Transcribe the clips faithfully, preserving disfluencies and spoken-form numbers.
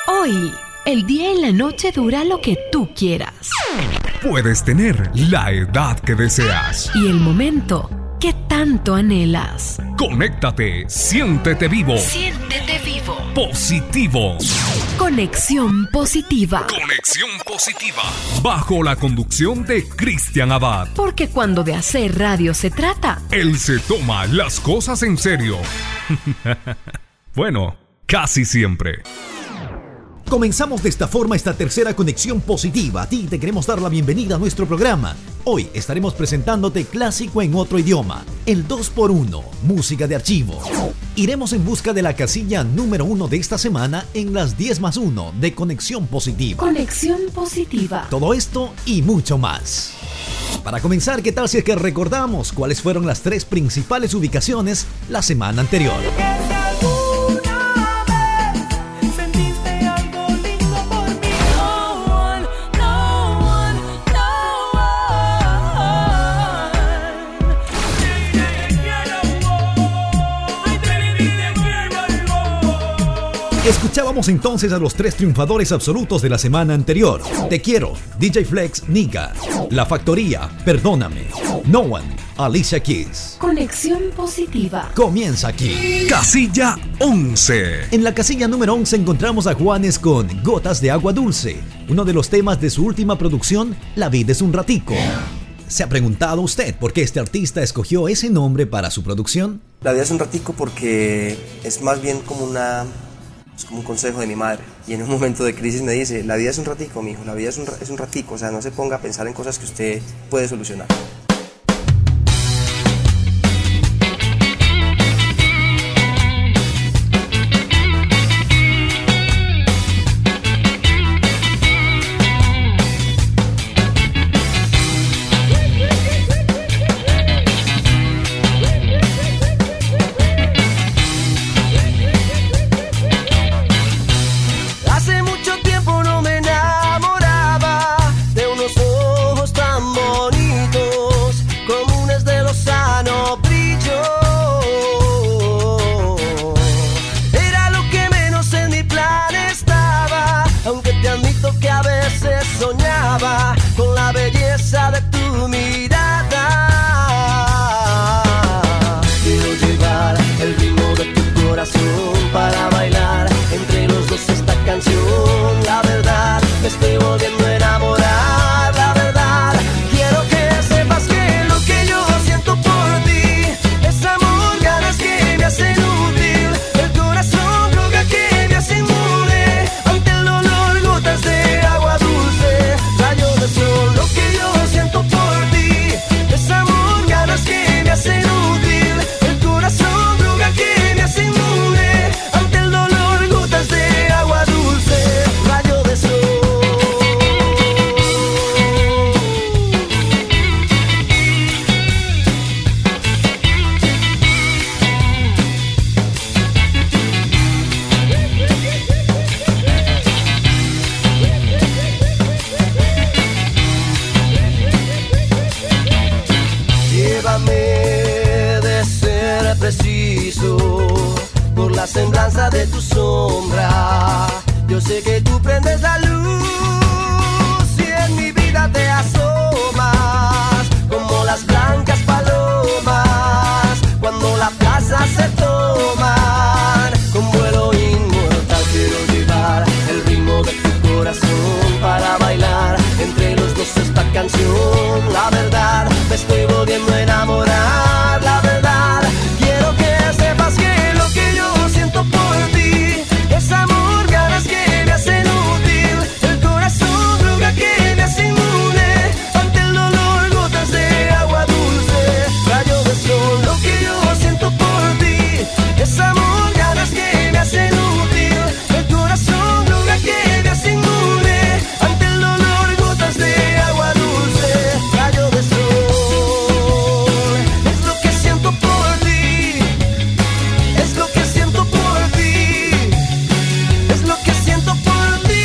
Hoy, el día y la noche dura lo que tú quieras. Puedes tener la edad que deseas. Y el momento que tanto anhelas. Conéctate, siéntete vivo. Siéntete vivo. Positivo. Conexión positiva. Conexión positiva. Bajo la conducción de Cristian Abad. Porque cuando de hacer radio se trata, él se toma las cosas en serio. Bueno, casi siempre. Comenzamos de esta forma esta tercera conexión positiva. A ti te queremos dar la bienvenida a nuestro programa. Hoy estaremos presentándote clásico en otro idioma, el dos por uno, música de archivo. Iremos en busca de la casilla número uno de esta semana en las diez más uno de Conexión Positiva. Conexión Positiva. Todo esto y mucho más. Para comenzar, ¿qué tal si es que recordamos cuáles fueron las tres principales ubicaciones la semana anterior? Escuchábamos entonces a los tres triunfadores absolutos de la semana anterior. Te quiero, D J Flex, Nika. La Factoría, Perdóname. No One, Alicia Keys. Conexión Positiva. Comienza aquí. Casilla once. En la casilla número once encontramos a Juanes con Gotas de Agua Dulce, uno de los temas de su última producción, La Vida es un Ratico. ¿Se ha preguntado usted por qué este artista escogió ese nombre para su producción? La vida es un ratico porque es más bien como una... es como un consejo de mi madre, y en un momento de crisis me dice: la vida es un ratico, mijo, la vida es un, es un ratico, o sea, no se ponga a pensar en cosas que usted puede solucionar. Con la belleza de tu mirada, quiero llevar el ritmo de tu corazón para bailar entre los dos esta canción. La verdad, me estoy volviendo a enamorar. La verdad, quiero que sepas que lo que yo siento por ti es amor, ganas que me hacen útil, el corazón droga que me hace inmune ante el dolor, gotas de agua dulce. Lo que yo siento por ti es amor, ganas que me hacen útil, el corazón droga que me hace inmune ante el dolor, gotas de agua dulce, rayo de sol. Llévame de ser preciso por la semblanza de tu sombra. Yo sé que tú prendes la luz y en mi vida te asomas como las blancas palomas cuando la plaza se toman. Con vuelo inmortal quiero llevar el ritmo de tu corazón para bailar entre los dos esta canción. La verdad, me estoy volviendo a enamorar. La verdad, quiero que sepas que lo que yo siento por ti es amor, ganas que me hacen útil, el corazón droga que me hace inmune ante el dolor, gotas de agua dulce, rayo de sol. Lo que yo siento por ti es amor, ganas que me hacen útil, el corazón droga que me hace inmune ante el dolor, gotas de agua dulce, rayo de sol. Es lo que siento por ti, es lo que siento por ti, es lo que siento por ti.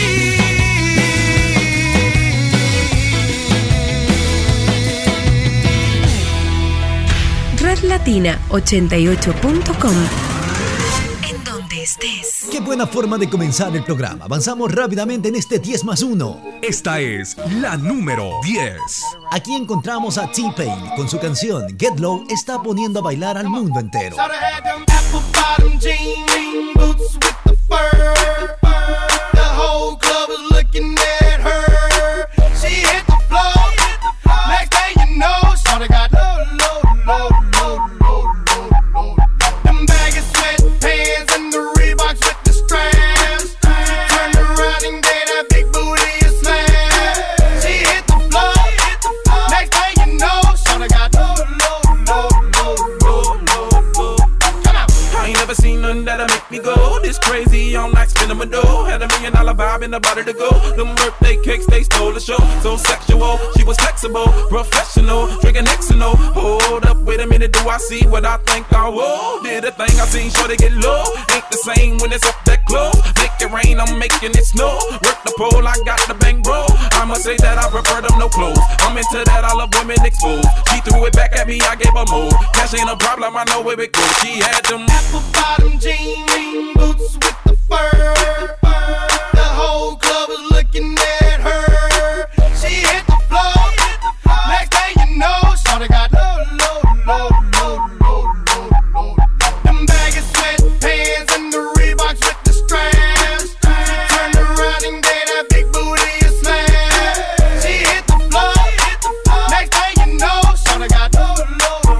Red Latina ochenta y ocho punto com. En donde estés. Qué buena forma de comenzar el programa. Avanzamos rápidamente en este diez más uno. Esta es la número diez. Aquí encontramos a T-Pain con su canción Get Low. Está poniendo a bailar al mundo entero. In the body to go, them birthday cakes they stole the show. So sexual, she was flexible, professional, drinking Xanol. Hold up, wait a minute, do I see what I think I will? Did a thing I seen, sure they get low. Ain't the same when it's up that close. Make it rain, I'm making it snow. Work the pole, I got the bang bro. I'ma say that I prefer them no clothes. I'm into that, I love women exposed. She threw it back at me, I gave her more. Cash ain't a problem, I know where it goes. She had them apple bottom jean boots with the fur. Whole club was looking at her. She hit the floor. Next thing you know, shorty got low, low, low, low, low, low, low. Them baggy sweatpants and the Reeboks with the straps. She turned around and gave that big booty a slam. She hit the floor. Next thing you know, shorty got low, low,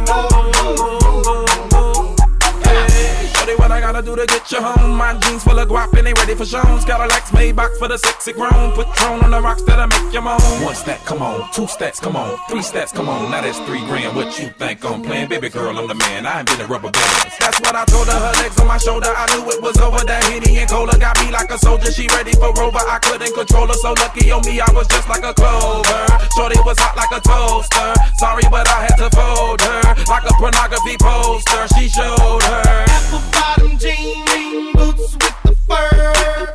low, low, low. Hey, shorty, what I gotta do to get you home? My jeans full of guap and they ready for shows. Cadillacs Maybach for the sexy grown. Patron on the rocks that'll make you moan. One stack, come on. Two stacks, come on. Three stacks, come on. Now that's three grand. What you think I'm playing? Baby girl, I'm the man. I ain't been a rubber band. That's what I told her. Her legs on my shoulder. I knew it was over. That Henny and Cola got me like a soldier. She ready for Rover. I couldn't control her. So lucky on me, I was just like a clover. Shorty was hot like a toaster. Sorry, but I had to fold her like a pornography poster. She showed her apple bottom jean boots with the fur.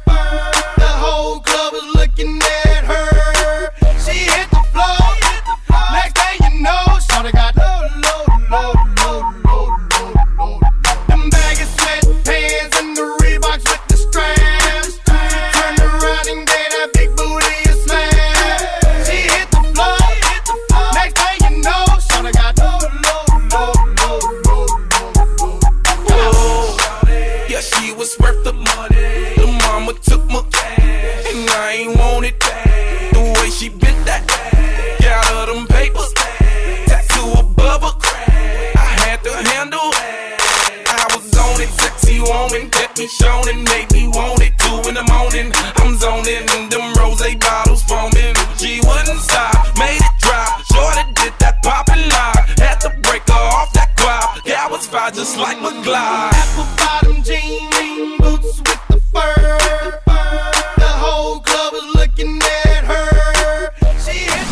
The whole club was looking at her. She hit the floor. Next thing you know, shorty got low, low, low, low, low, low, low. Them baggy sweatpants and the Reeboks with the straps. Turned around and gave that big booty a slam. She hit the floor. Next thing you know, shorty got low, low, low, low, low, low, low. Oh, yeah, she was worth the money. The mama took my cash, and I ain't want it back. The way she bit that ass, got her them papers, tattoo above her crack. I had to handle it. I was on it, sexy woman, kept me shown and made me want it. Two in the morning, I'm zoning, and them rose bottles foaming. She wouldn't stop, made it drop. Shorty did that poppin' lock, had to break her off that guap. Yeah, I was fine just like McGlide. Apple bottom jean boots with the fur. The whole club was looking at her. She hit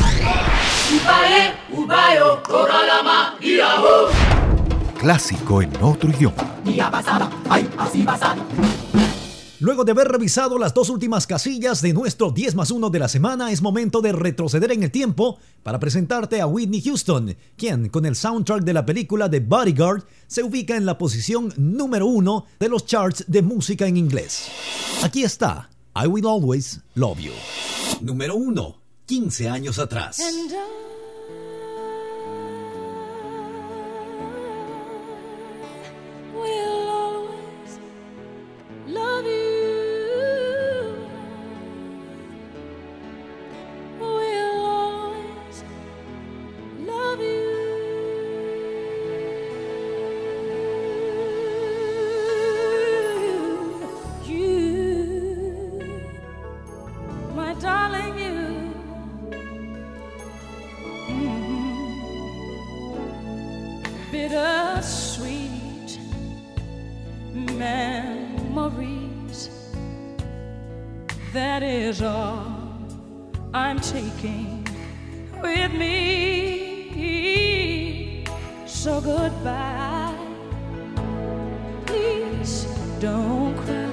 Ubae, ubayo, koralama, iaho. Clásico en otro idioma. Día pasada, ay, así pasada. Luego de haber revisado las dos últimas casillas de nuestro diez más uno de la semana, es momento de retroceder en el tiempo para presentarte a Whitney Houston, quien con el soundtrack de la película The Bodyguard se ubica en la posición número uno de los charts de música en inglés. Aquí está, I Will Always Love You. Número uno, quince años atrás. And I will always love you. Will always love you. You, my darling, you. Bittersweet memories. That is all I'm taking with me. So goodbye. Please don't cry.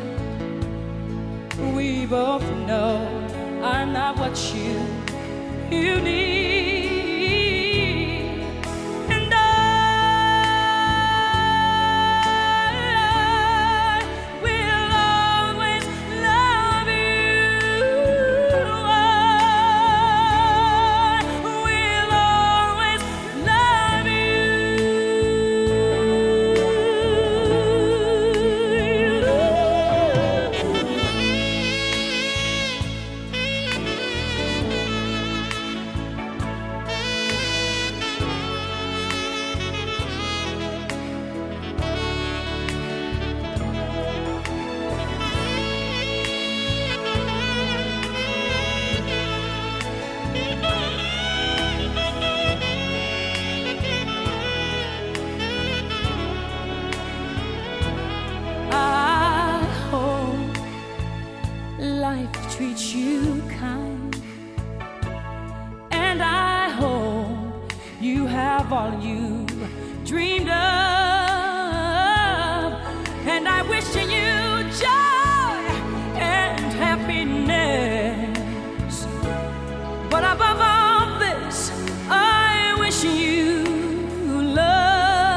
We both know I'm not what you you need. Will life treats you kind. And I hope you have all you dreamed of. And I wish you joy and happiness. But above all this, I wish you love.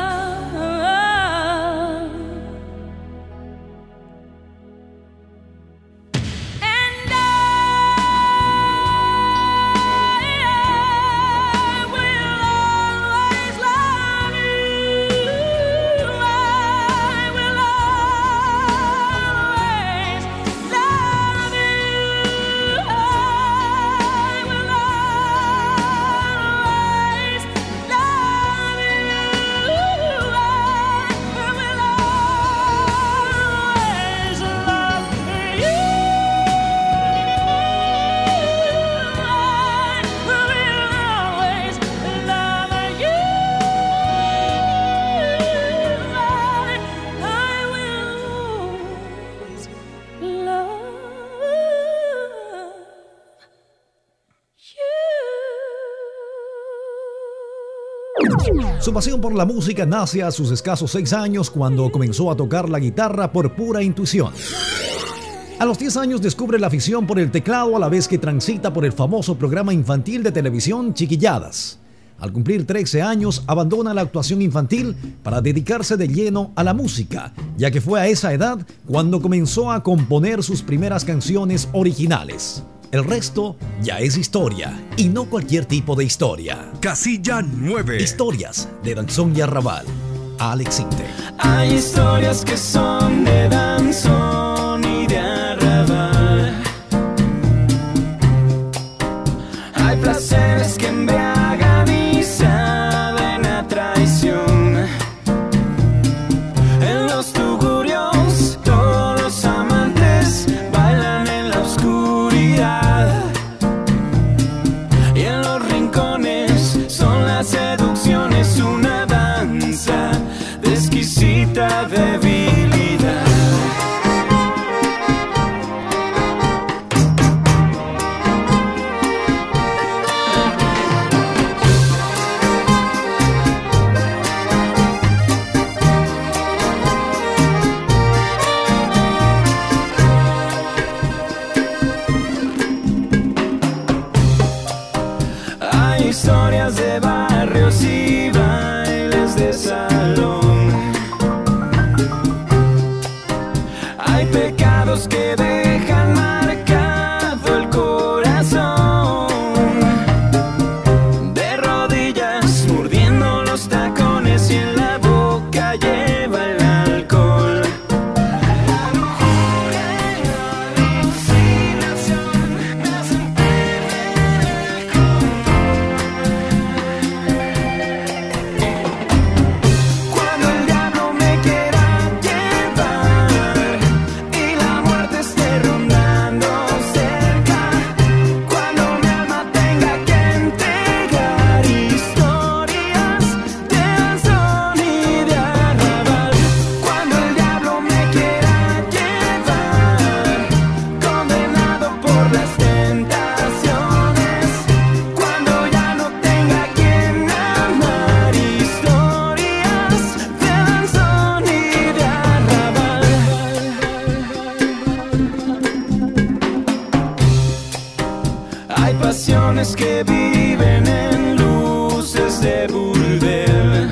Su pasión por la música nace a sus escasos seis años cuando comenzó a tocar la guitarra por pura intuición. A los diez años descubre la afición por el teclado a la vez que transita por el famoso programa infantil de televisión Chiquilladas. Al cumplir trece años abandona la actuación infantil para dedicarse de lleno a la música, ya que fue a esa edad cuando comenzó a componer sus primeras canciones originales. El resto ya es historia, y no cualquier tipo de historia. Casilla nueve. Historias de danzón y arrabal. Alex Inte. Hay historias que son de danzón y de arrabal. Hay placeres que embriagan y saben a traición. En los tugurios todos los amantes bailan en la oscuridad. Y en los rincones son las seducciones una danza de exquisita debilidad. Hay historias de barrios y bailes de salón. Hay pecados que dejan marcado el corazón. De rodillas mordiendo los tacones y en la boca lleva el alcohol. La lujuria y la alucinación me hacen perder el Cuando el diablo me quiera llevar y la muerte esté rondando cerca, cuando mi alma tenga que entregar historias de danzón y de arrabal, cuando el diablo me quiera llevar, condenado por las tentaciones, cuando ya no tenga quien amar, historias de danzón y de arrabal. Hay pasiones que viven en luces de burdel.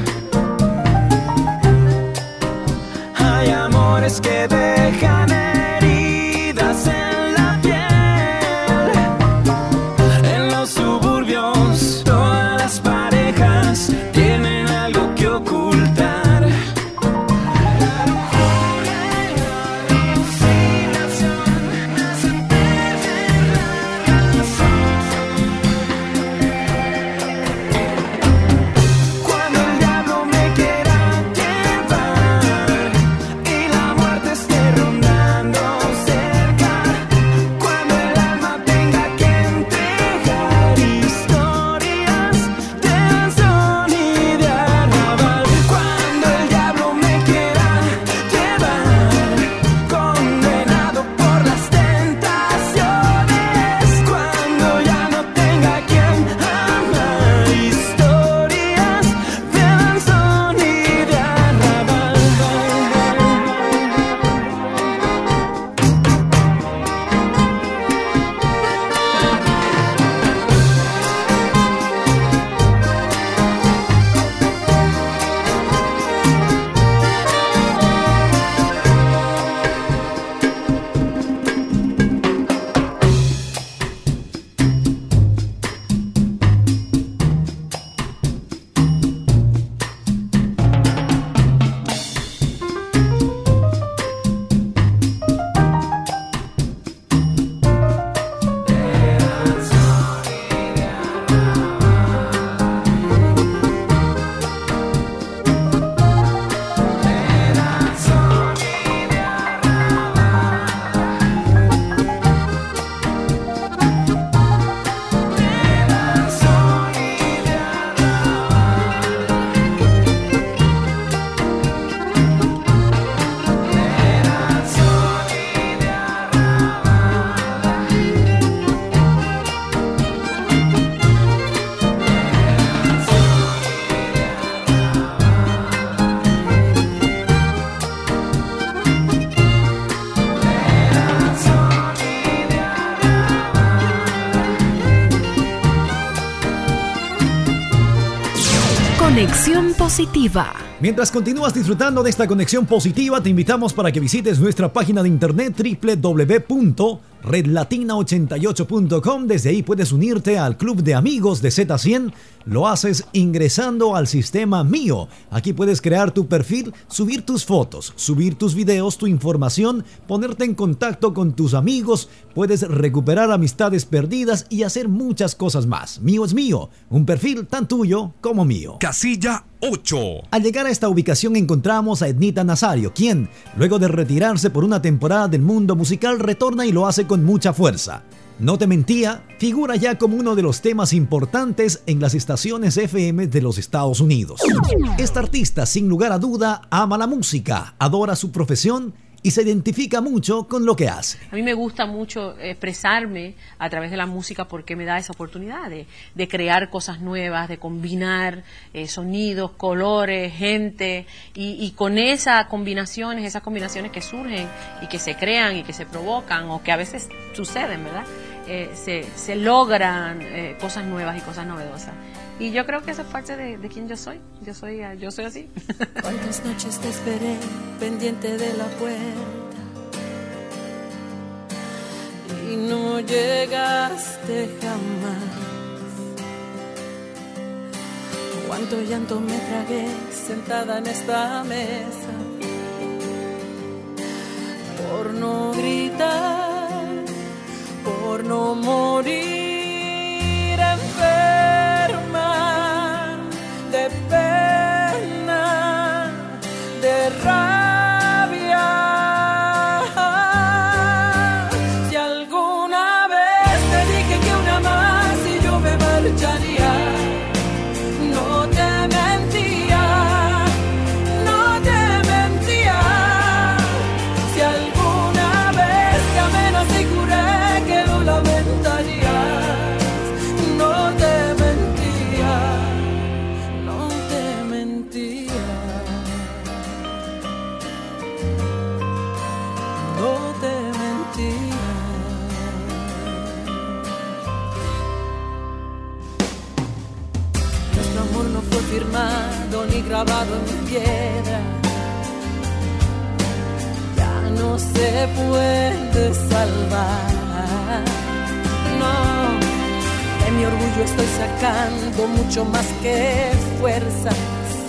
Hay amores que dejan heridas en la piel. En los suburbios todas las parejas tienen algo que ocultar. La lujuria y la alucinación me hacen perder la razón. Cuando el diablo me quiera llevar y la muerte esté Conexión Positiva. Mientras continúas disfrutando de esta conexión positiva, te invitamos para que visites nuestra página de internet doble u doble u doble u punto red latina ochenta y ocho punto com. Desde ahí puedes unirte al club de amigos de Z cien. Lo haces ingresando al sistema mío. Aquí puedes crear tu perfil, subir tus fotos, subir tus videos, tu información, ponerte en contacto con tus amigos. Puedes recuperar amistades perdidas y hacer muchas cosas más. Mío es mío, un perfil tan tuyo como mío. Casilla ocho. Al llegar a esta ubicación encontramos a Ednita Nazario, quien, luego de retirarse por una temporada del mundo musical, retorna y lo hace con mucha fuerza. No te mentía, figura ya como uno de los temas importantes en las estaciones F M de los Estados Unidos. Esta artista, sin lugar a duda, ama la música, adora su profesión y se identifica mucho con lo que hace. A mí me gusta mucho expresarme a través de la música porque me da esa oportunidad de, de crear cosas nuevas, de combinar eh, sonidos, colores, gente y, y con esas combinaciones, esas combinaciones que surgen y que se crean y que se provocan o que a veces suceden, ¿verdad? Eh, se, se logran eh, cosas nuevas y cosas novedosas. Y yo creo que eso es parte de, de quien yo soy. Yo soy, yo soy así. Cuántas noches te esperé pendiente de la puerta y no llegaste jamás. Cuánto llanto me tragué sentada en esta mesa por no gritar, por no morir enferma de pena, de rabia. Si alguna vez te dije que una más y yo me marcharía, no te mentía, no te mentía. Si alguna vez te amenacé y juré que lo lamentarías, no te mentía, no te mentía, no te mentía. Nuestro amor no fue firmado ni grabado en piedra, ya no se puede salvar. No, de mi orgullo estoy sacando mucho más que fuerzas.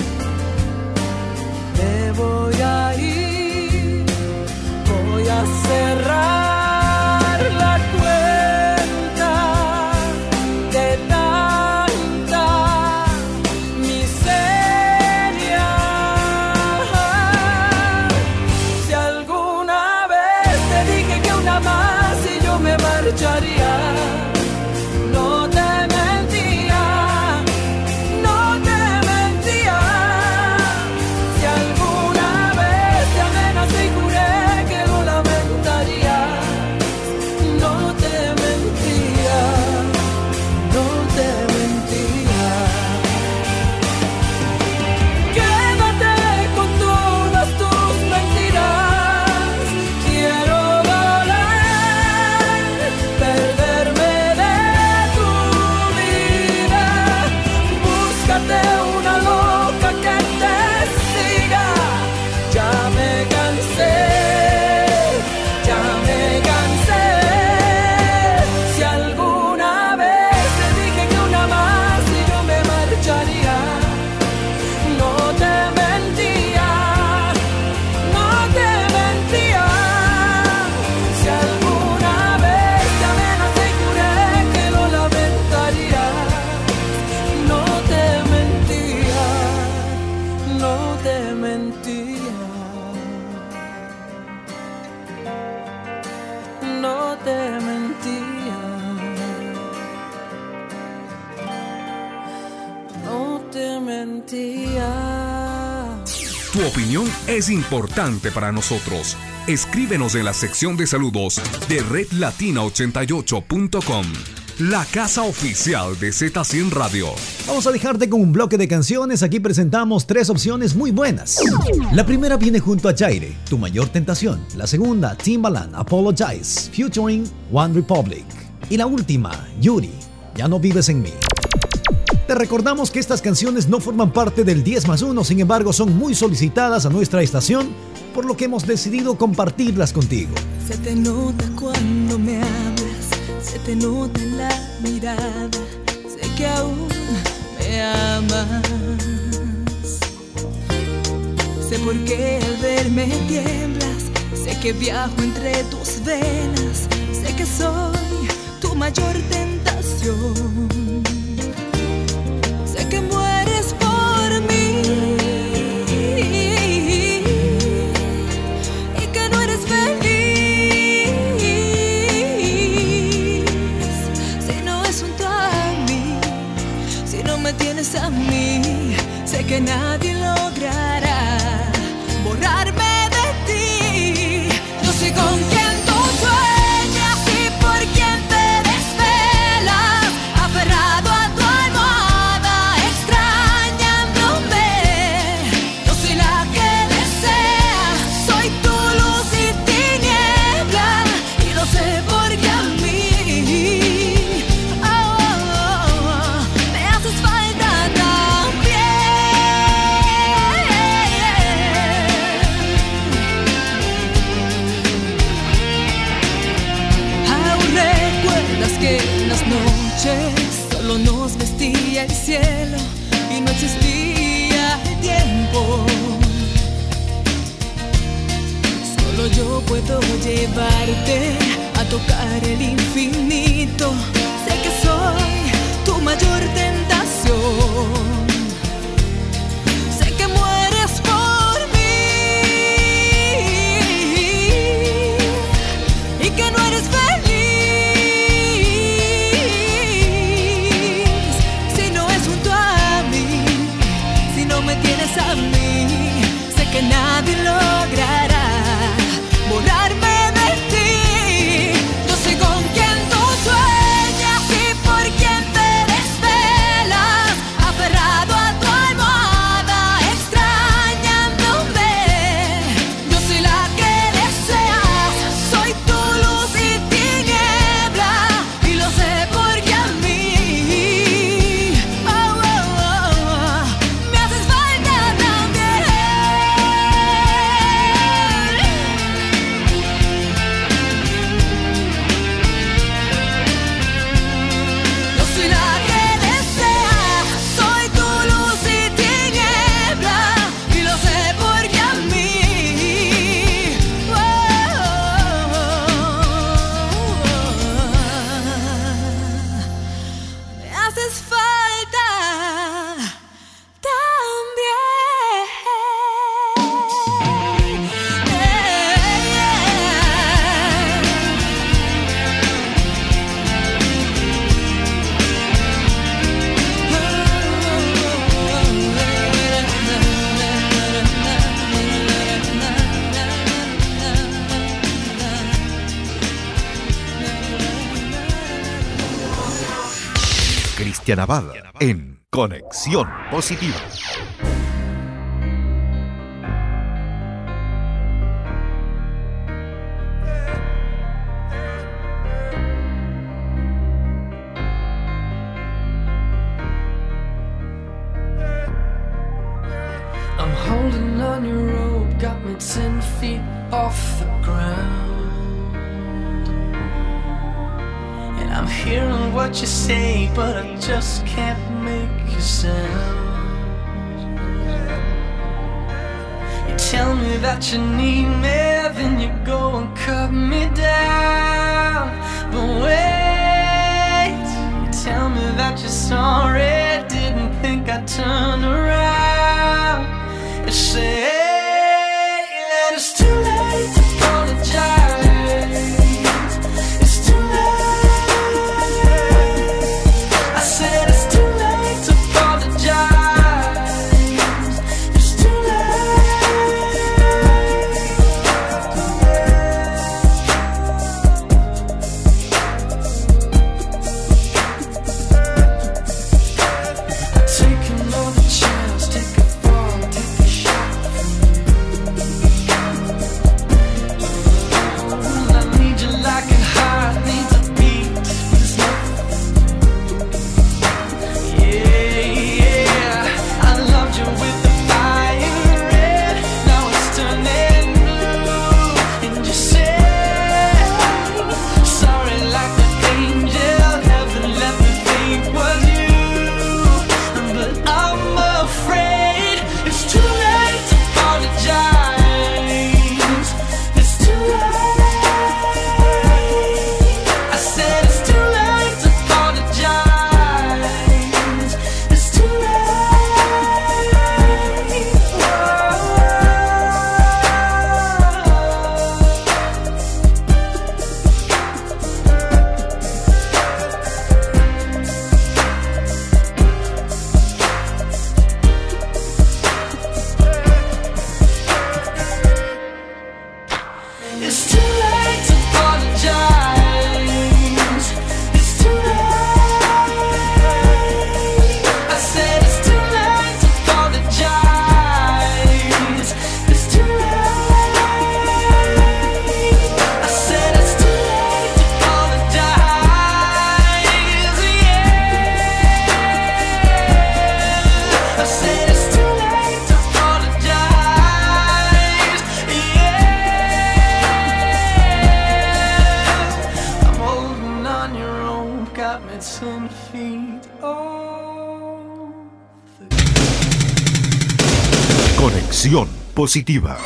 Me voy a ir, voy a cerrar la cuenta de tanta miseria. Si alguna vez te dije que una más y yo me marcharía, no te mentía, no te mentía. Si alguna vez te amenacé y juré que lo lamentaría, no te mentía, no te mentía. Quédate con todas tus mentiras, quiero volar, perderme de tu vida. Búscate una loca que te siga. Ya me cansé, ya me cansé. Si alguna vez te dije que una más y yo me marcharía, no te mentía, no te mentía. Si alguna vez te amenacé y juré que lo lamentaría, no te mentía, no te mentía, no te mentía, no te mentía. Tu opinión es importante para nosotros. Escríbenos en la sección de saludos de red latina ochenta y ocho punto com, la casa oficial de Z cien Radio. Vamos a dejarte con un bloque de canciones. Aquí presentamos tres opciones muy buenas. La primera viene junto a Chaire, Tu Mayor Tentación. La segunda, Timbaland, Apologize, featuring One Republic. Y la última, Yuri, Ya No Vives en Mí. Te recordamos que estas canciones no forman parte del diez más uno, sin embargo son muy solicitadas a nuestra estación, por lo que hemos decidido compartirlas contigo. Se te nota cuando me hablas, se te nota en la mirada, sé que aún me amas. Sé por qué al verme tiemblas, sé que viajo entre tus venas, sé que soy tu mayor tentación. Sé que mueres por mí y que no eres feliz si no es junto a mí, si no me tienes a mí. Sé que nadie logrará borrarme de ti. Yo sé con quién tú sueñas y por quién te desvelas, aferrado a tu almohada, extrañándome. Yo soy la que desea, soy tu luz y tiniebla, y lo sé porque a mí oh, oh, oh, me haces falta también. Aún recuerdas que en las noches solo nos vestía el cielo y no existía el tiempo. Solo yo puedo llevarte a tocar el infinito. Sé que soy tu mayor tentación. Sé que mueres por mí y que no eres feliz si no es junto a mí, si no me tienes a mí. Sé que nadie logrará borrarme de ti. Yo sé con quién tú sueñas y por quién te desvelas, aferrado a tu almohada, extrañándome. Yo soy la que deseas, soy tu luz y tiniebla, y lo sé porque a mí oh, oh, oh, oh, me haces falta también. Yo soy la que desea, soy tu luz y tiniebla, y lo sé porque a mí oh, me haces falta Cristian Abad en Conexión Positiva. I'm holding on your rope, got me ten feet off the ground. And I'm hearing what you say, but I just can't make a sound. You tell me that you need me, then you go and cut me down. But wait, you tell me that you're sorry, didn't think I'd turn around. You say that it's too late to apologize. It's too late. I said it's too late to apologize. It's too late. I've met some feet off the... Conexión positiva.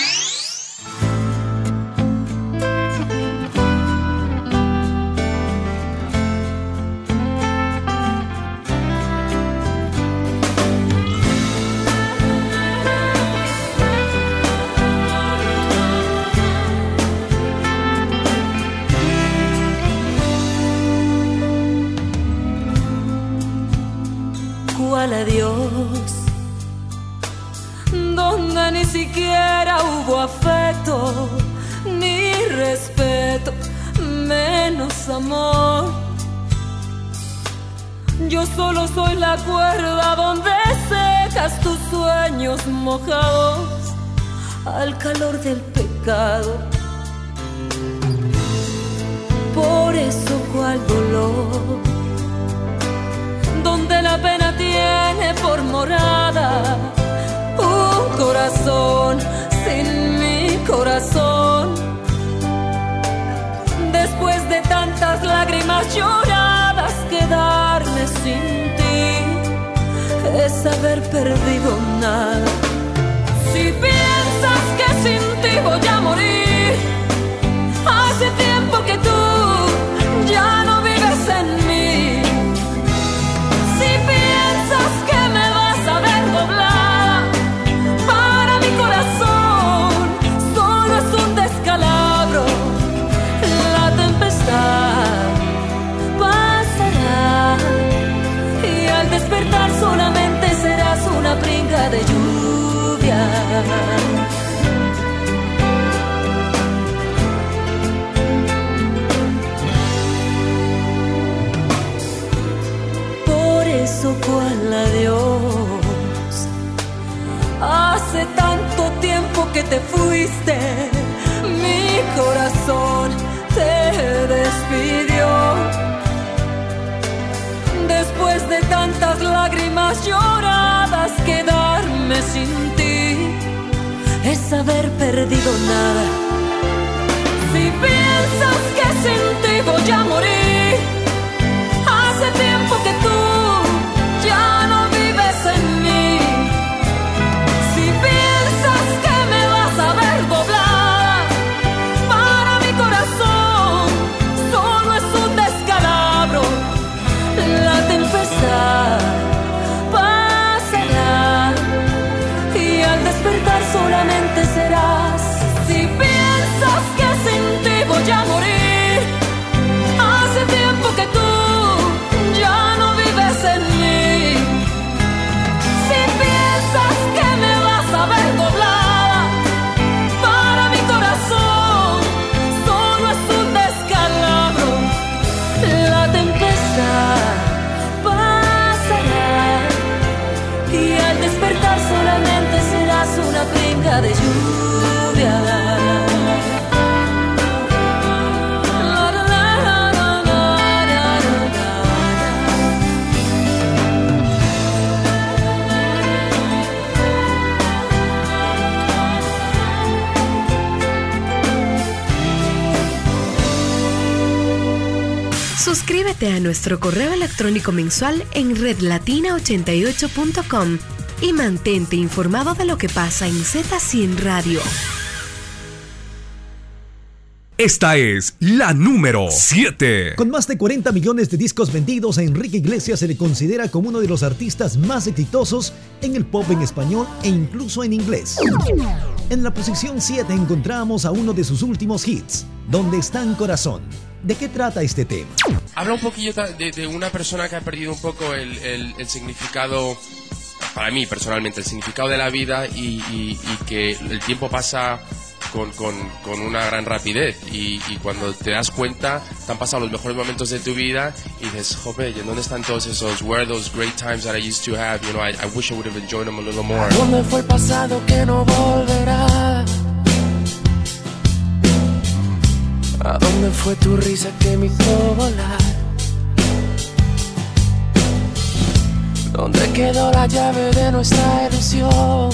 ¿Cuál adiós? Donde ni siquiera hubo afecto, ni respeto, menos amor. Yo solo soy la cuerda donde secas tus sueños mojados al calor del pecado. Por eso cuál dolor, donde la pena tiene por morada un corazón sin mi corazón. Después de tantas lágrimas lloradas, quedarme sin ti es haber perdido nada. Si piensas que sin ti voy a morir, hace tiempo que tú ya no vives en mí. Si piensas que me vas a ver doblada, para mi corazón solo es un descalabro. La tempestad pasará y al despertar solamente serás una brinca de lluvia. ¿Cuál adiós? Hace tanto tiempo que te fuiste, mi corazón te despidió. Después de tantas lágrimas lloradas, quedarme sin ti es haber perdido nada. Si piensas que sin ti voy a morir, hace tiempo que tú ya no vives en mí. Si piensas que me vas a ver doblada, para mi corazón solo es un descalabro. La tempestad pasará y al despertar solamente serás. Si piensas que sin ti voy a morir, hace tiempo que tú ya no vives en mí. Si piensas que me vas a ver doblada, para mi corazón solo es un descalabro. La tempestad pasará y al despertar solamente serás una brinca de lluvia. Suscríbete a nuestro correo electrónico mensual en red latina ochenta y ocho punto com y mantente informado de lo que pasa en Z cien Radio. Esta es la número siete. Con más de cuarenta millones de discos vendidos, a Enrique Iglesias se le considera como uno de los artistas más exitosos en el pop en español e incluso en inglés. En la posición siete encontramos a uno de sus últimos hits, ¿Dónde está en Corazón? ¿De qué trata este tema? Habla un poquillo de, de una persona que ha perdido un poco el, el, el significado, para mí personalmente, el significado de la vida y, y, y que el tiempo pasa con, con, con una gran rapidez y, y cuando te das cuenta te han pasado los mejores momentos de tu vida y dices, joder, ¿y dónde están todos esos, where are those great times that I used to have? You know, I, I wish I would have enjoyed them a little more. ¿Dónde fue el pasado que no volverá? ¿A dónde fue tu risa que me hizo volar? ¿Dónde quedó la llave de nuestra ilusión?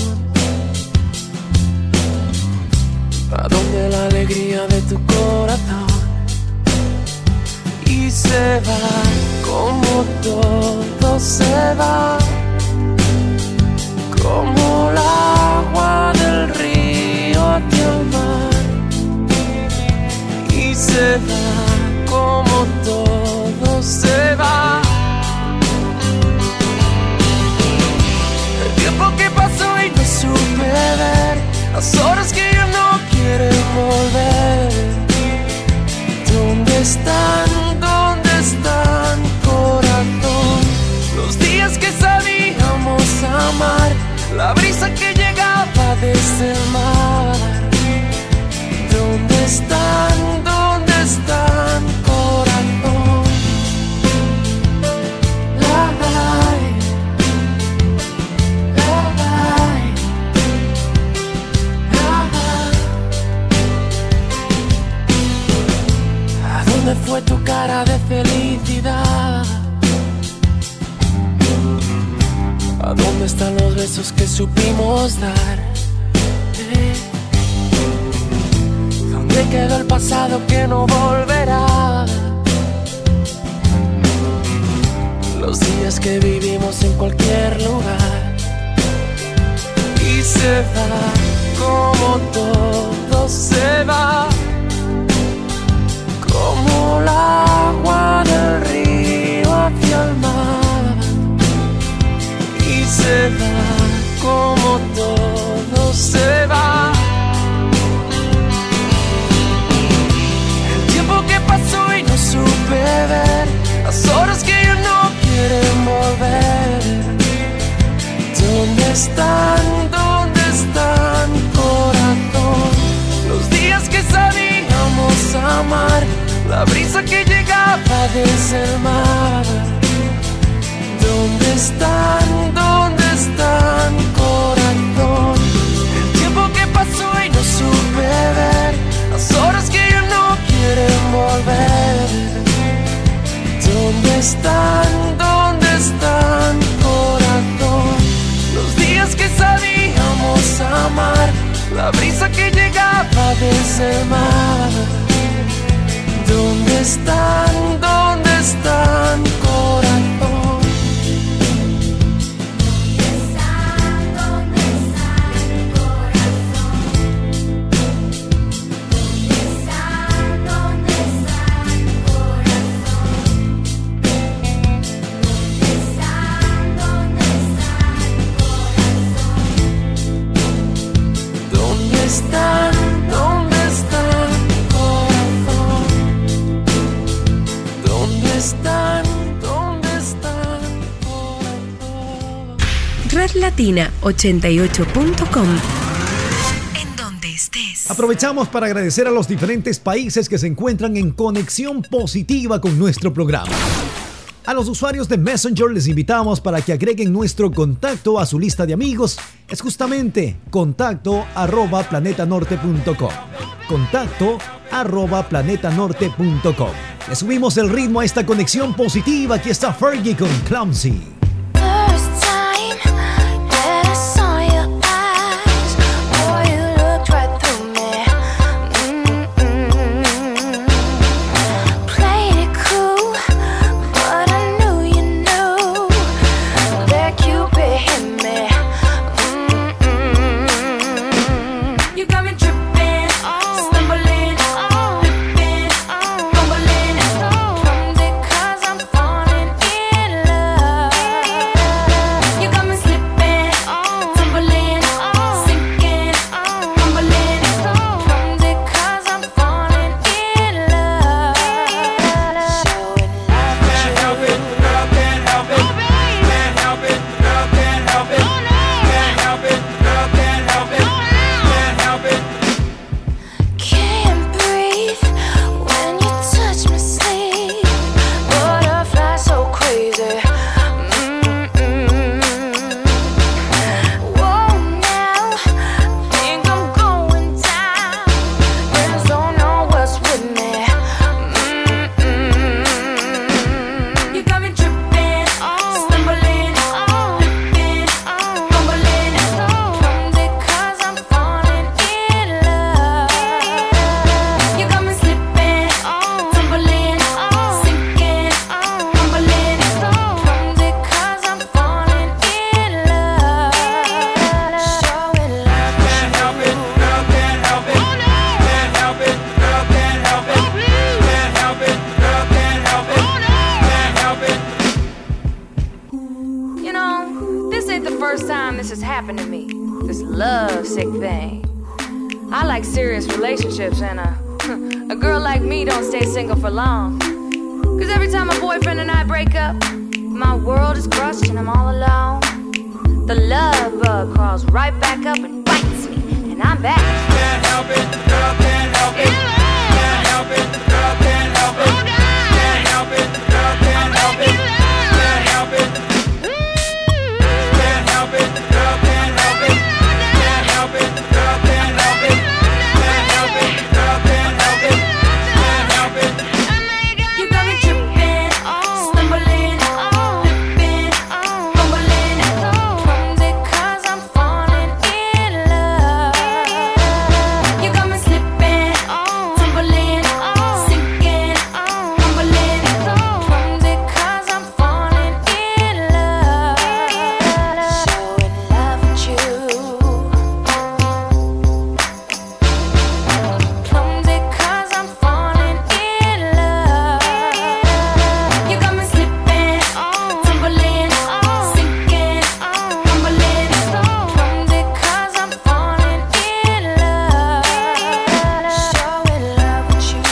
¿A dónde la alegría de tu corazón? Y se va como todo se va, como el agua del río hacia el mar, y se va como todo se va. El tiempo que pasó y no supe ver, las horas que ya no quieren volver. ¿Dónde están? ¿Dónde están, corazón? Los días que sabíamos amar, la brisa que llegaba desde el mar. ¿Dónde están? ¿Dónde están, corazón? La, la, ¿dónde fue tu cara de felicidad? ¿A dónde están los besos que supimos dar? ¿Eh? ¿Dónde quedó el pasado que no volverá? Los días que vivimos en cualquier lugar. Y se va como todo se va, como el agua del río hacia el mar, y se va como todo se va. El tiempo que pasó y no supe ver, las horas que ya no quieren volver. ¿Dónde están? ¿Dónde están, corazón? Los días que sabíamos amar, la brisa que llegaba desde el mar. ¿Dónde están? ¿Dónde están, corazón? El tiempo que pasó y no supe ver, las horas que ya no quieren volver. ¿Dónde están? ¿Dónde están, corazón? Los días que sabíamos amar, la brisa que llegaba desde el mar. ¿Dónde están? ¿Dónde están, corazón? ¿Dónde están? ¿Dónde están, corazón? ¿Dónde están? ¿Dónde están, corazón? ¿Dónde están? ¿Dónde están, corazón? ¿Dónde están? ¿Dónde están, corazón? ¿Dónde están? ¿Dónde están, corazón? Red Latina ochenta y ocho punto com. En donde estés. Aprovechamos para agradecer a los diferentes países que se encuentran en conexión positiva con nuestro programa. A los usuarios de Messenger les invitamos para que agreguen nuestro contacto a su lista de amigos. Es justamente contacto arroba planetanorte punto com. Contacto arroba planetanorte punto com. Le subimos el ritmo a esta conexión positiva. Aquí está Fergie con Clumsy. Love first time this has happened to me. This love sick thing. I like serious relationships, and a, a girl like me don't stay single for long. Cause every time my boyfriend and I break up, my world is crushed and I'm all alone. The love bug crawls right back up and bites me, and I'm back. Can't help it, girl, can't help it. Can't help it, girl, can't help it. Can't help it, girl, can't help it. Can't help it. Can't help it, girl, can't help it. Can't help it, girl, can't help it. Can't help it, girl, can't help it. Can't help it. You got me tripping, stumbling, flipping, fumbling. Clumsy 'cause I'm falling in love. You got me slipping, tumbling, sinking, fumbling. Clumsy 'cause I'm falling in love. Showing love with you. Clumsy 'cause I'm falling in love. You got me slipping, tumbling, sinking, fumbling. Clumsy 'cause I'm falling in love. Showing love with you.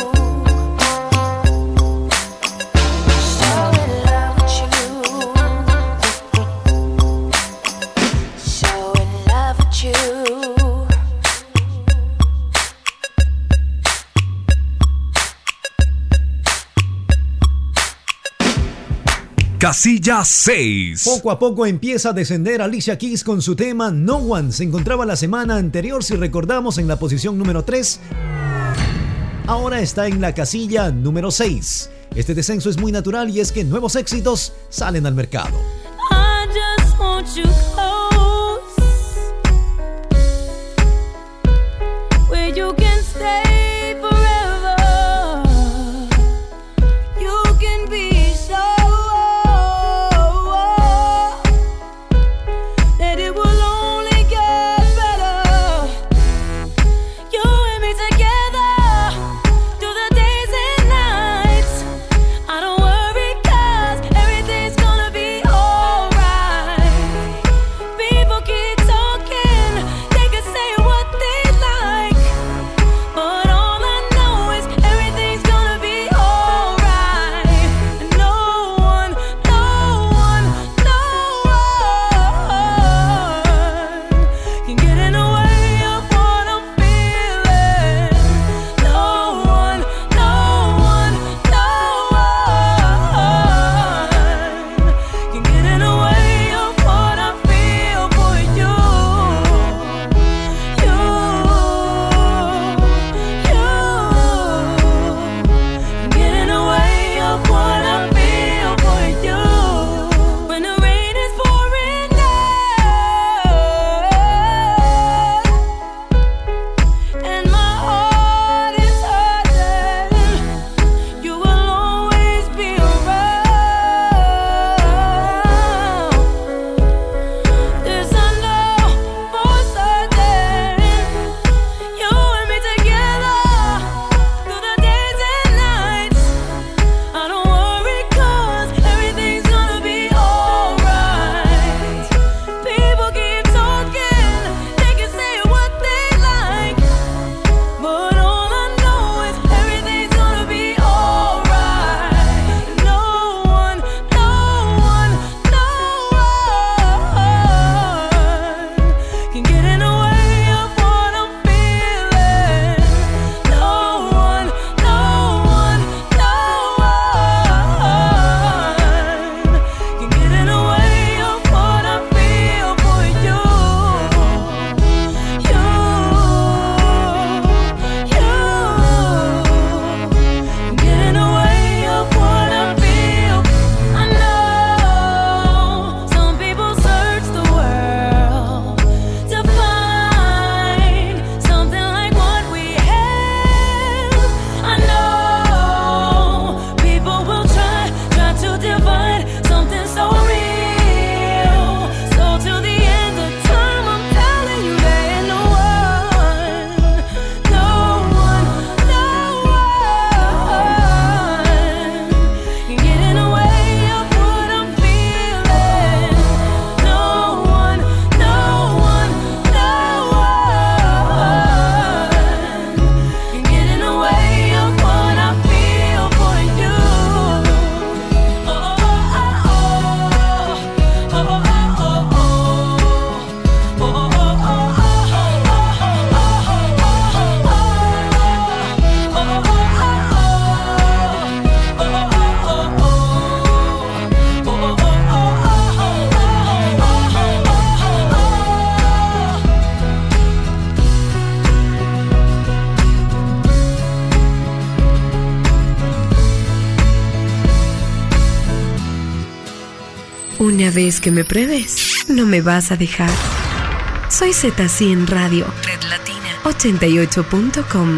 Showing love with you. Showing love with you. Casilla seis. Poco a poco empieza a descender Alicia Keys con su tema No One. Se encontraba la semana anterior, si recordamos, en la posición número tres. Ahora está en la casilla número seis. Este descenso es muy natural y es que nuevos éxitos salen al mercado. I just want you close, where you can stay forever. You can be so that it will only get better. You and me together through the days and nights. I don't worry 'cause everything's gonna be alright. Una vez que me pruebes, no me vas a dejar. Soy Z cien Radio, Red Latina ochenta y ocho punto com.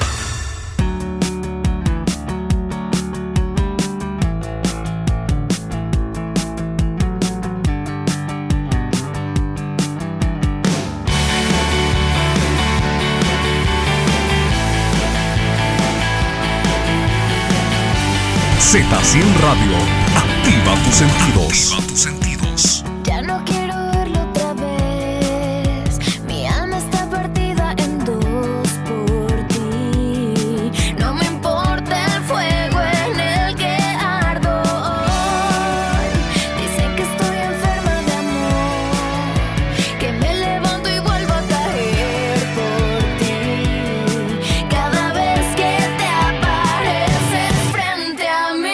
Z cien Radio, activa tus sentidos. Activa tus sentidos. Ya no quiero verlo otra vez. Mi alma está partida en dos por ti. No me importa el fuego en el que ardo hoy. Dicen que estoy enferma de amor, que me levanto y vuelvo a caer por ti. Cada vez que te apareces frente a mí.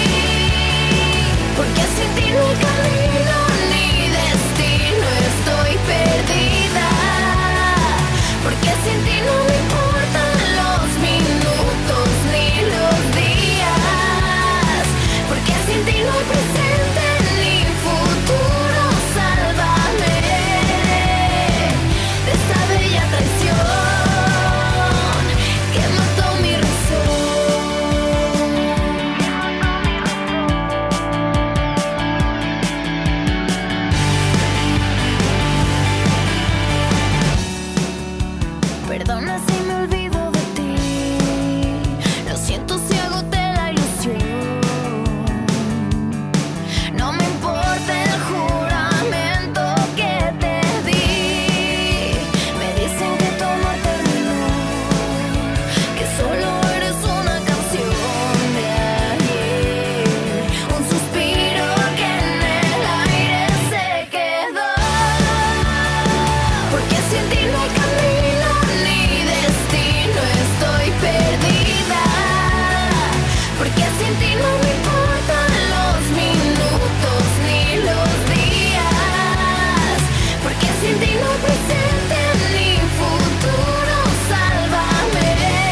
Porque sin ti no hay camino ni destino, estoy perdida. Porque sin ti no me importan los minutos ni los días. Porque sin ti no hay presente ni futuro, sálvame de esta bella traición que mató mi Perdona si me olvido de ti. Lo siento si agoté la ilusión. No me importa el juramento que te di. Me dicen que tu amor terminó, que solo eres una canción de ayer, un suspiro que en el aire se quedó. Porque sin ti no hay camino ni destino, estoy perdida. Porque sin ti no me importan los minutos ni los días. Porque sin ti no hay presente ni futuro, sálvame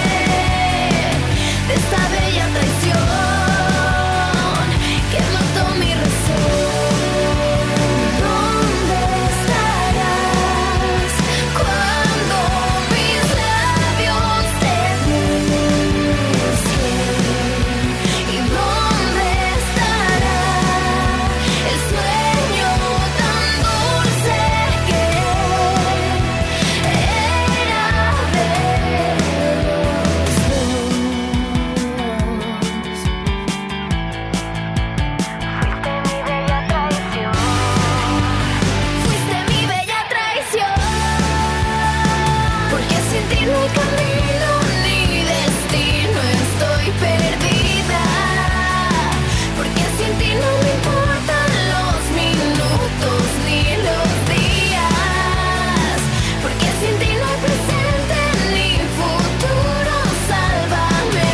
de esta bella traición que mató mi razón. ¿Dónde estarás cuando mis labios te busquen? ¿Y dónde estará el sueño tan dulce que era de los dos? Fuiste mi bella traición. Porque sin ti no hay camino ni destino, estoy perdida. Porque sin ti no me importan los minutos ni los días. Porque sin ti no hay presente ni futuro, sálvame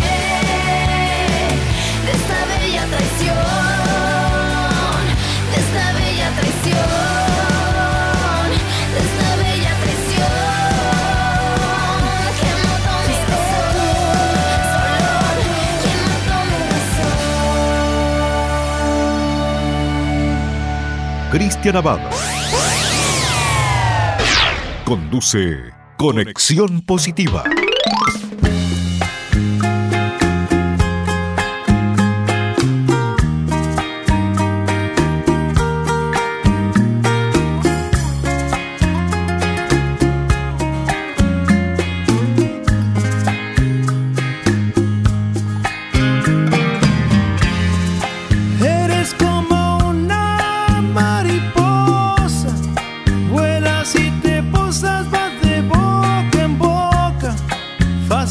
de esta bella traición, de esta bella traición, de esta bella traición que mató mi razón, que mató mi razón. Cristian Abad. Conduce Conexión Positiva. Eres como una mariposa, vuelas y te posas, vas de boca en boca,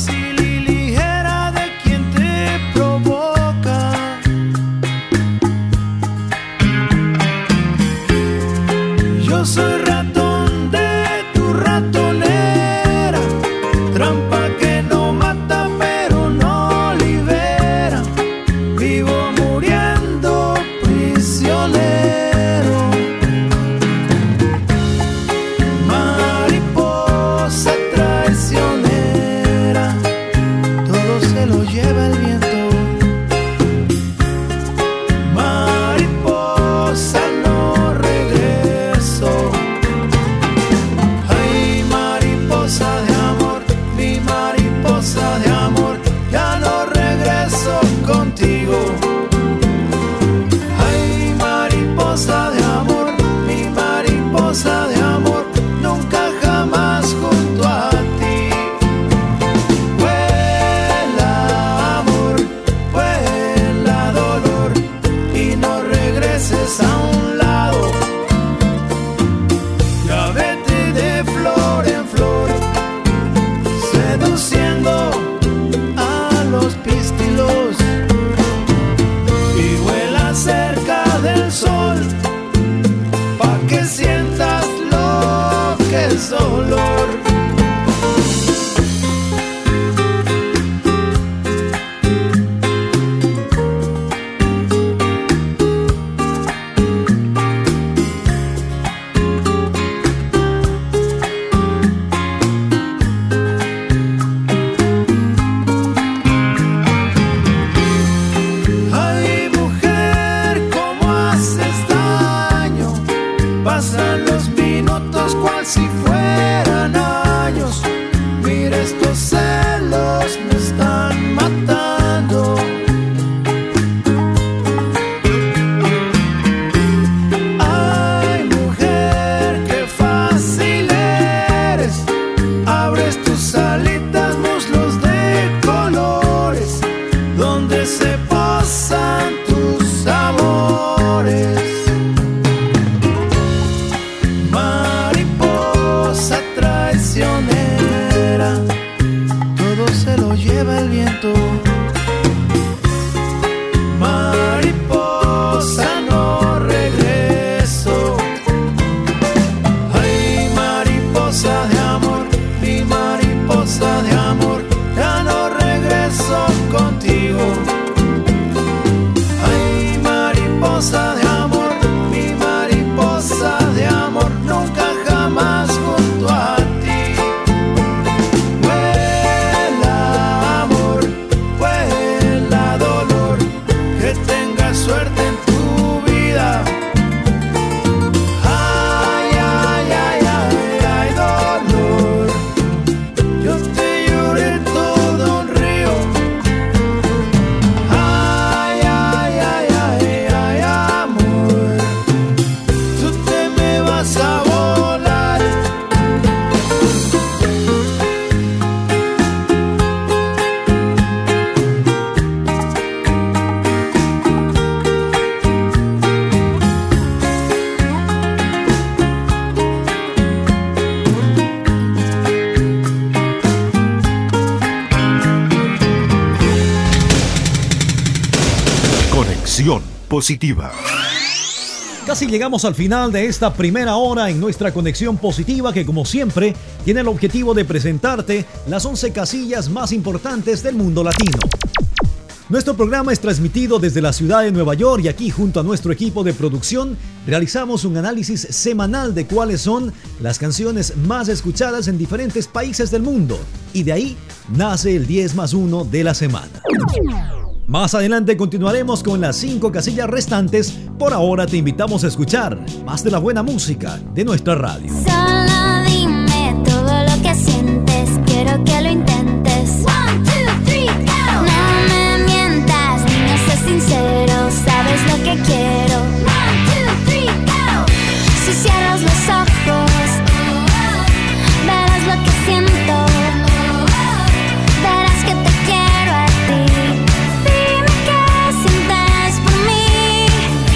Conexión Positiva. Casi llegamos al final de esta primera hora en nuestra Conexión Positiva, que como siempre tiene el objetivo de presentarte las once casillas más importantes del mundo latino. Nuestro programa es transmitido desde la ciudad de Nueva York y aquí junto a nuestro equipo de producción realizamos un análisis semanal de cuáles son las canciones más escuchadas en diferentes países del mundo y de ahí nace el diez más uno de la semana. Más adelante continuaremos con las cinco casillas restantes. Por ahora te invitamos a escuchar más de la buena música de nuestra radio. Solo dime todo lo que sientes, quiero que lo intentes. One, two, three, go. No me mientas, niño, sé sincero, sabes lo que quiero. One, two, three, go. Si cierras los ojos, verás lo que siento, verás que te quiero a ti. Dime qué sientes por mí,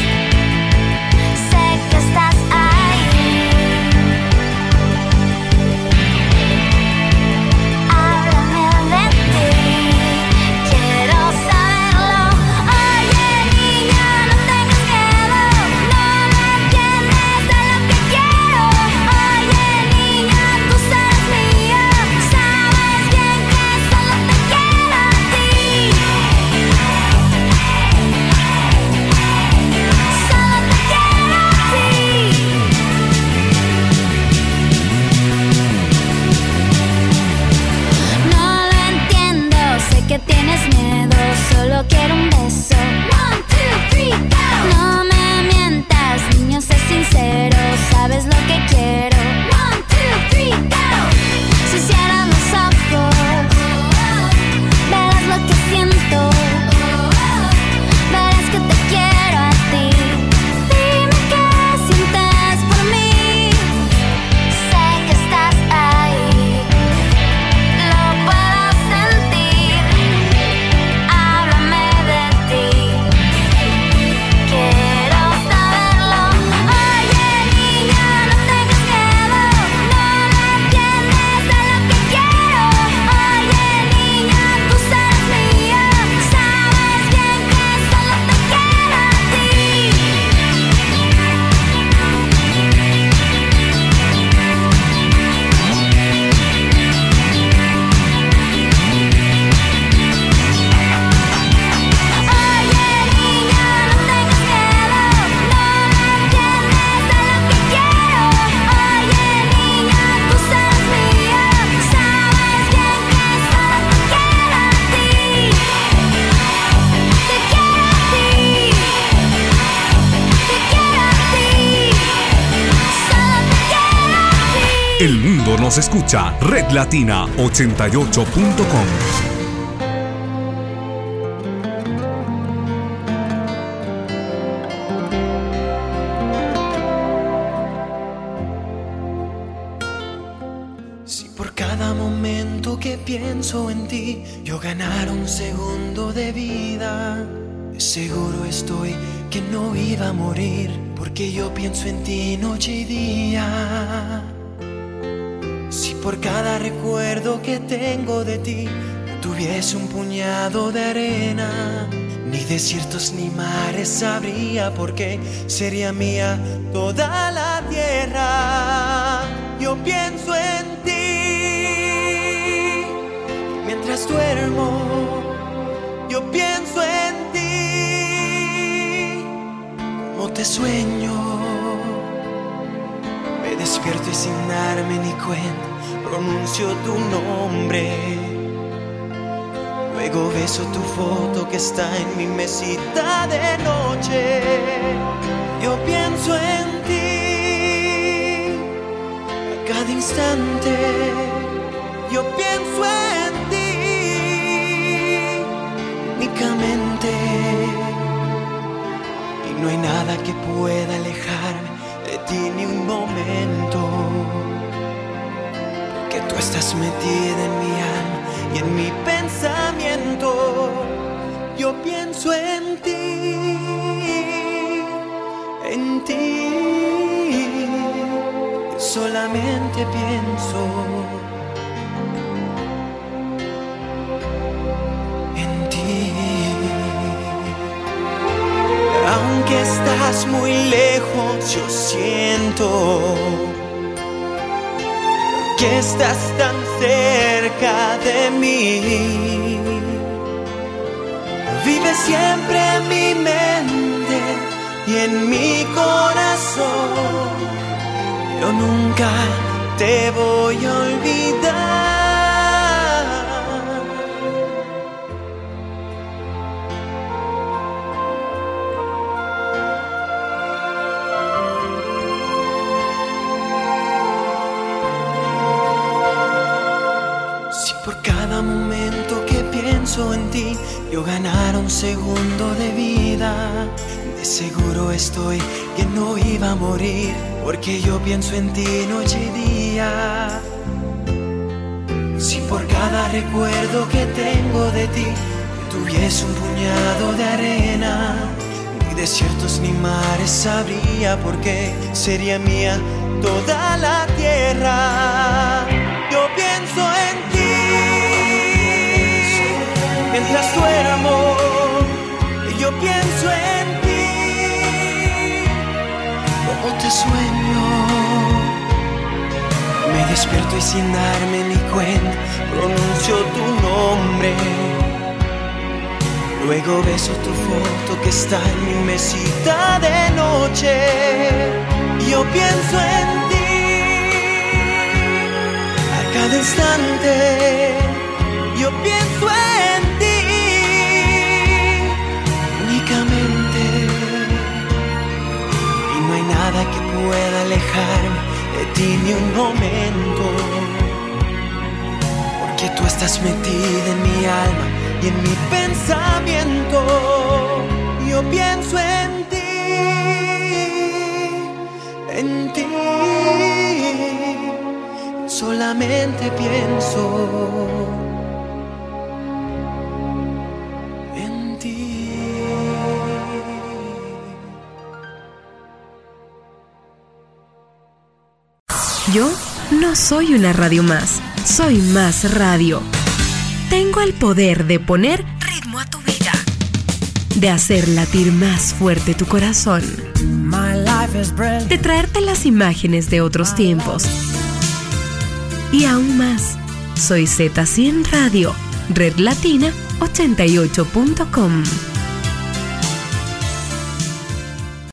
sé que estás ahí. Háblame de ti, quiero saberlo. Oye niña, no tengas miedo, no me entiendes de lo que quiero. Oye niña, tú serás mía, sabes bien que solo te quiero a ti. Solo te quiero a ti. No lo entiendo, sé que tienes miedo, solo quiero un beso. One, two, three, go. No me mientas, niño, sé sincero, sabes lo que quiero. One, two, three, go. Si cierras los ojos, verás lo que siento, verás que te quiero a ti. Dime qué sientes por mí, sé que estás ahí, lo puedo sentir. Háblame de ti, quiero saberlo. Oye niña, no tengas miedo, no me entiendes de lo que quiero. Oye niña, tú serás mía, sabes bien que solo te quiero a ti. Oye niña, no tengas miedo, no me entiendes de lo que quiero. Oye niña, tú serás mía, sabes bien que solo te quiero a ti. Te quiero a ti, te quiero a ti, solo te quiero a ti. El mundo nos escucha. Red Latina ochenta y ocho punto com. Si por cada momento que pienso en ti yo ganara un segundo de vida, seguro estoy que no iba a morir, porque yo pienso en ti noche y día. Si por cada recuerdo que tengo de ti no tuviese un puñado de arena, ni desiertos ni mares sabría por qué sería mía toda la tierra. Yo pienso en ti mientras duermo, yo pienso en ti como te sueño. Me despierto y sin darme ni cuenta pronuncio tu nombre. Luego beso tu foto que está en mi mesita de noche. Yo pienso en ti a cada instante. Yo pienso en ti únicamente. Y no hay nada que pueda alejarme de ti ni un momento, porque tú estás metida en mi alma y en mi pensamiento. Yo pienso en ti, en ti, solamente pienso en ti. Aunque estás muy lejos, yo siento que estás tan cerca de mí. Vive siempre en mi mente y en mi corazón. Yo nunca te voy a olvidar. Si por cada momento que pienso en ti yo ganara un segundo de vida, de seguro estoy que no iba a morir, porque yo pienso en ti noche y día. Si por cada recuerdo que tengo de ti tuviese un puñado de arena, ni desiertos ni mares sabría, porque sería mía toda la tierra. Yo pienso en ti mientras duermo, y yo pienso en ti como te sueño. Me despierto y sin darme ni cuenta pronuncio tu nombre. Luego beso tu foto que está en mi mesita de noche. Yo pienso en ti a cada instante. Yo pienso en ti únicamente. Y no hay nada que pueda alejarme de ti ni un momento, porque tú estás metida en mi alma y en mi pensamiento. Yo pienso en ti, en ti, solamente pienso en ti. Yo no soy una radio más, soy más radio. Tengo el poder de poner ritmo a tu vida, de hacer latir más fuerte tu corazón, de traerte las imágenes de otros tiempos. Y aún más, soy Z cien Radio, Red Latina ochenta y ocho punto com.